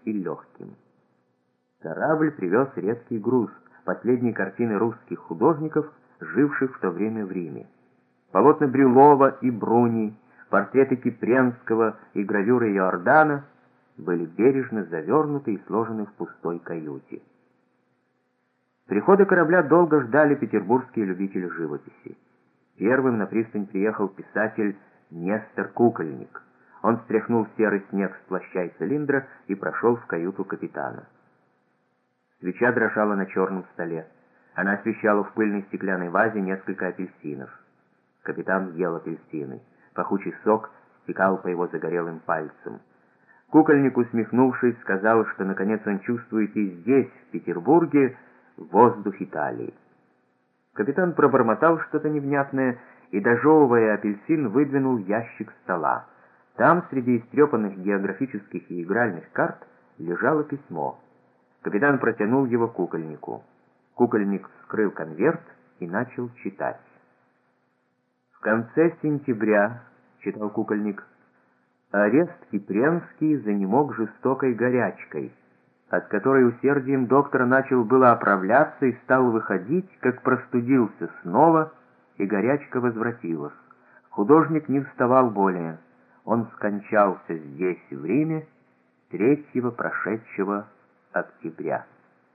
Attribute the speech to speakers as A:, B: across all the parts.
A: и легким. Корабль привез редкий груз, последние картины русских художников, живших в то время в Риме. Полотна Брюлова и Бруни, портреты Кипренского и гравюры Иордана были бережно завернуты и сложены в пустой каюте. Прихода корабля долго ждали петербургские любители живописи. Первым на пристань приехал писатель Нестор Кукольник. Он стряхнул серый снег с плаща и цилиндра и прошел в каюту капитана. Свеча дрожала на черном столе. Она освещала в пыльной стеклянной вазе несколько апельсинов. Капитан ел апельсины. Пахучий сок стекал по его загорелым пальцам. Кукольник, усмехнувшись, сказал, что наконец он чувствует и здесь, в Петербурге, воздух Италии. Капитан пробормотал что-то невнятное и, дожевывая апельсин, выдвинул ящик стола. Там, среди истрепанных географических и игральных карт, лежало письмо. Капитан протянул его Кукольнику. Кукольник вскрыл конверт и начал читать. «В конце сентября, — читал Кукольник, — арест Кипренский занемог жестокой горячкой, от которой усердием доктора начал было оправляться и стал выходить, как простудился снова, и горячка возвратилась. Художник не вставал более. Он скончался здесь, в Риме, 3-го прошедшего октября».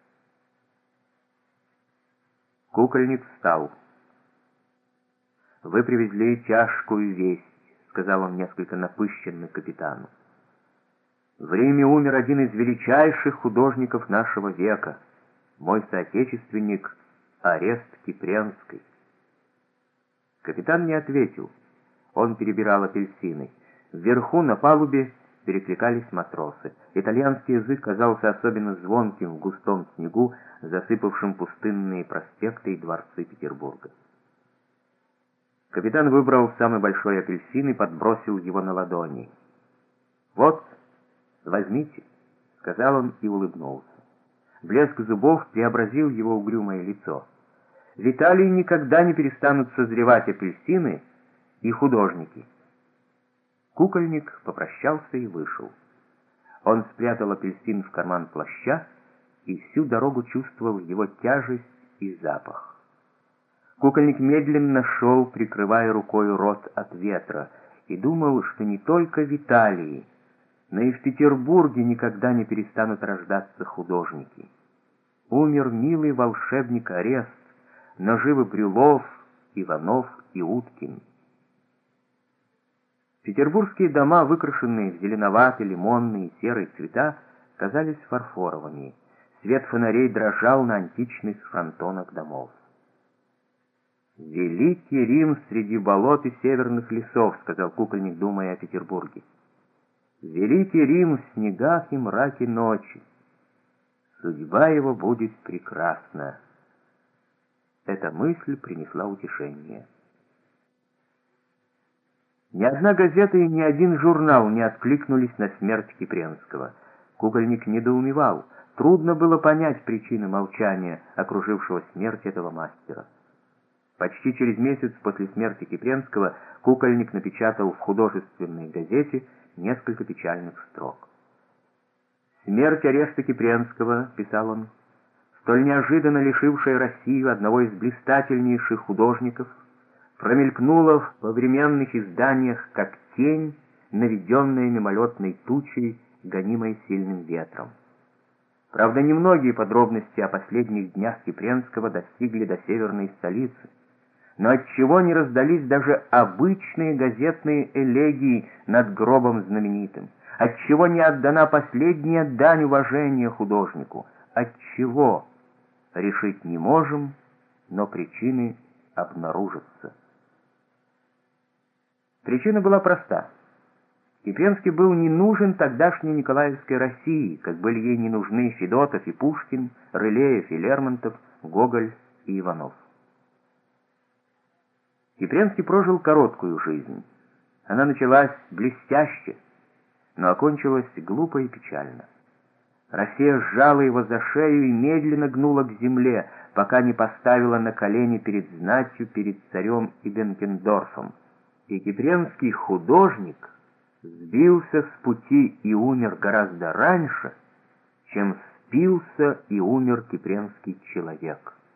A: Кукольник встал. «Вы привезли тяжкую весть», — сказал он несколько напыщенно капитану. «В Риме умер один из величайших художников нашего века, мой соотечественник Орест Кипренский». Капитан не ответил. Он перебирал апельсины. Вверху, на палубе, перекликались матросы. Итальянский язык казался особенно звонким в густом снегу, засыпавшем пустынные проспекты и дворцы Петербурга. Капитан выбрал самый большой апельсин и подбросил его на ладони. «Вот, возьмите», — сказал он и улыбнулся. Блеск зубов преобразил его угрюмое лицо. В Италии никогда не перестанут созревать апельсины и художники. Кукольник попрощался и вышел. Он спрятал апельсин в карман плаща и всю дорогу чувствовал его тяжесть и запах. Кукольник медленно шел, прикрывая рукой рот от ветра, и думал, что не только в Италии, но и в Петербурге никогда не перестанут рождаться художники. Умер милый волшебник Орест, но живы Брюлов, Иванов и Уткин. Петербургские дома, выкрашенные в зеленоватый, лимонный и серый цвета, казались фарфоровыми. Свет фонарей дрожал на античных фронтонах домов. «Великий Рим среди болот и северных лесов», — сказал Кукольник, думая о Петербурге. «Великий Рим в снегах и мраке ночи. Судьба его будет прекрасна». Эта мысль принесла утешение. Ни одна газета и ни один журнал не откликнулись на смерть Кипренского. Кукольник недоумевал. Трудно было понять причины молчания, окружившего смерть этого мастера. Почти через месяц после смерти Кипренского Кукольник напечатал в художественной газете несколько печальных строк. «Смерть Ореста Кипренского, — писал он, — столь неожиданно лишившая Россию одного из блистательнейших художников, промелькнула в повременных изданиях как тень, наведенная мимолетной тучей, гонимой сильным ветром. Правда, немногие подробности о последних днях Кипренского достигли до северной столицы, но отчего не раздались даже обычные газетные элегии над гробом знаменитым? Отчего не отдана последняя дань уважения художнику? Отчего? Решить не можем, но причины обнаружатся. Причина была проста. Кипренский был не нужен тогдашней Николаевской России, как были ей не нужны Федотов и Пушкин, Рылеев и Лермонтов, Гоголь и Иванов. Кипренский прожил короткую жизнь. Она началась блестяще, но окончилась глупо и печально. Россия сжала его за шею и медленно гнула к земле, пока не поставила на колени перед знатью, перед царем и Бенкендорфом. И Кипренский художник сбился с пути и умер гораздо раньше, чем спился и умер кипренский человек.